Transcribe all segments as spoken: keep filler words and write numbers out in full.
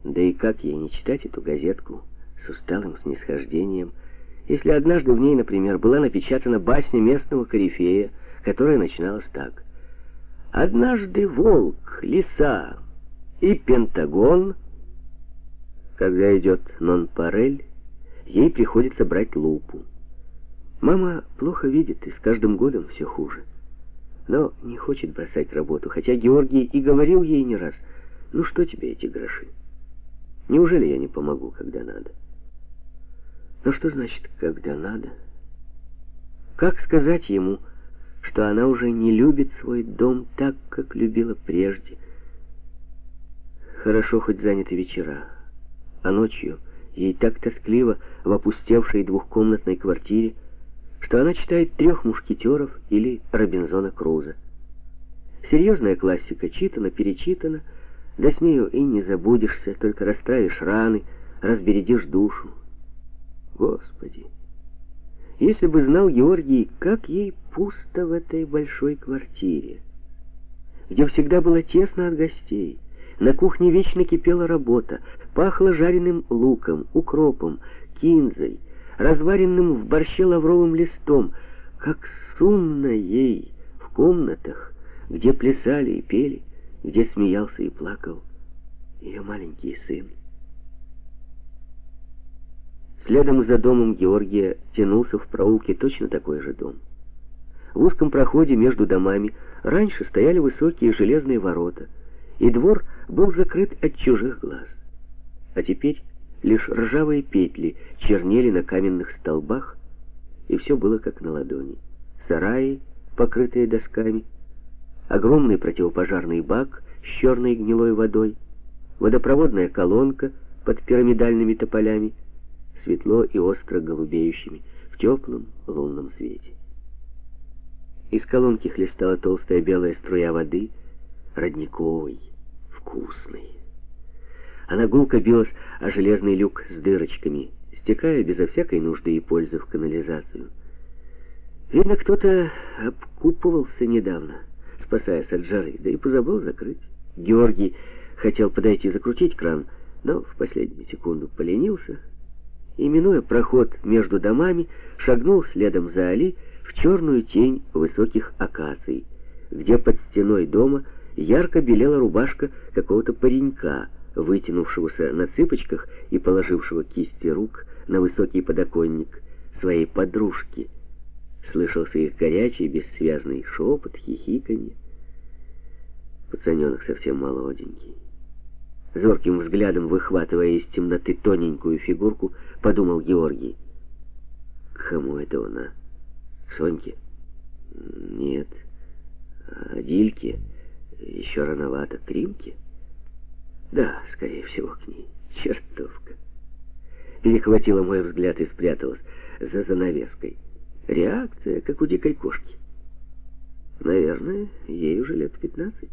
Да и как ей не читать эту газетку с усталым снисхождением, если однажды в ней, например, была напечатана басня местного корифея, которая начиналась так: «Однажды волк, лиса и Пентагон». Когда идет нонпарель, ей приходится брать лупу. Мама плохо видит, и с каждым годом все хуже. Но не хочет бросать работу, хотя Георгий и говорил ей не раз: «Ну что тебе эти гроши? Неужели я не помогу, когда надо?» Но что значит «когда надо»? Как сказать ему, что она уже не любит свой дом так, как любила прежде? Хорошо, хоть заняты вечера, а ночью ей так тоскливо в опустевшей двухкомнатной квартире, что она читает «Трех мушкетеров» или «Робинзона Круза». Серьезная классика читана, перечитана, да с нею и не забудешься, только расстраиваешь раны, разбередишь душу. Господи! Если бы знал Георгий, как ей пусто в этой большой квартире, где всегда было тесно от гостей. На кухне вечно кипела работа, пахло жареным луком, укропом, кинзой, разваренным в борще лавровым листом. Как сумно ей в комнатах, где плясали и пели, где смеялся и плакал ее маленький сын. Следом за домом Георгия тянулся в проулке точно такой же дом. В узком проходе между домами раньше стояли высокие железные ворота, и двор был закрыт от чужих глаз. А теперь лишь ржавые петли чернели на каменных столбах, и все было как на ладони. Сараи, покрытые досками, огромный противопожарный бак с черной гнилой водой, водопроводная колонка под пирамидальными тополями, светло и остро голубеющими в теплом лунном свете. Из колонки хлестала толстая белая струя воды, родниковой, вкусной. Она гулко билась о железный люк с дырочками, стекая безо всякой нужды и пользы в канализацию. Видно, кто-то обкупывался недавно, спасаясь от жары, да и позабыл закрыть. Георгий хотел подойти закрутить кран, но в последнюю секунду поленился и, минуя проход между домами, шагнул следом за Али в черную тень высоких акаций, где под стеной дома ярко белела рубашка какого-то паренька, вытянувшегося на цыпочках и положившего кисти рук на высокий подоконник своей подружки. Слышался их горячий, бессвязный шепот, хихиканье. Пацаненок совсем молоденький. Зорким взглядом выхватывая из темноты тоненькую фигурку, подумал Георгий: к кому это он, а? К Соньке? Нет. А Дильке? Еще рановато. К Римке? Да, скорее всего, к ней. Чертовка. Перехватила мой взгляд и спряталась за занавеской. Реакция, как у дикой кошки. Наверное, ей уже лет пятнадцать.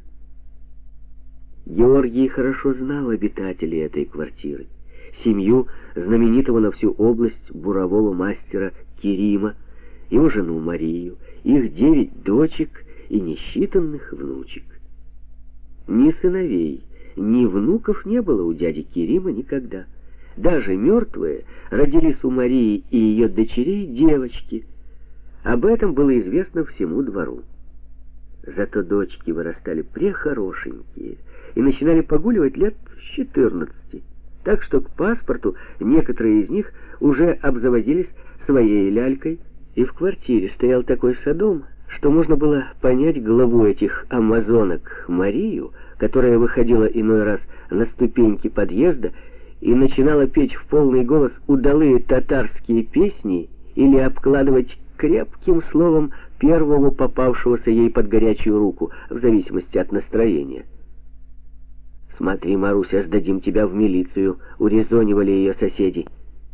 Георгий хорошо знал обитателей этой квартиры. Семью знаменитого на всю область бурового мастера Керима, его жену Марию, их девять дочек и несчитанных внучек. Ни сыновей, ни внуков не было у дяди Керима никогда. Даже мертвые родились у Марии и ее дочерей девочки. Об этом было известно всему двору. Зато дочки вырастали прехорошенькие и начинали погуливать лет с четырнадцати, так что к паспорту некоторые из них уже обзаводились своей лялькой, и в квартире стоял такой содом, что можно было понять главу этих амазонок Марию, которая выходила иной раз на ступеньки подъезда и начинала петь в полный голос удалые татарские песни или обкладывать крепким словом первого попавшегося ей под горячую руку, в зависимости от настроения. «Смотри, Маруся, сдадим тебя в милицию», — урезонивали ее соседи.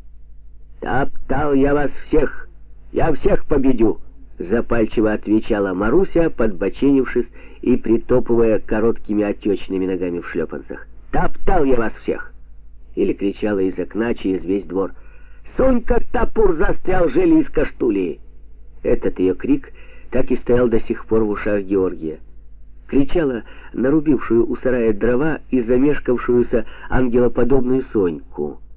«Топтал я вас всех, я всех победю», — запальчиво отвечала Маруся, подбоченившись и притопывая короткими отечными ногами в шлепанцах. «Топтал я вас всех!» Или кричала из окна через весь двор: «Сонька, топор застрял, железка, что ли?» Этот ее крик так и стоял до сих пор в ушах Георгия. кричала нарубившую у сарая дрова и замешкавшуюся ангелоподобную Соньку.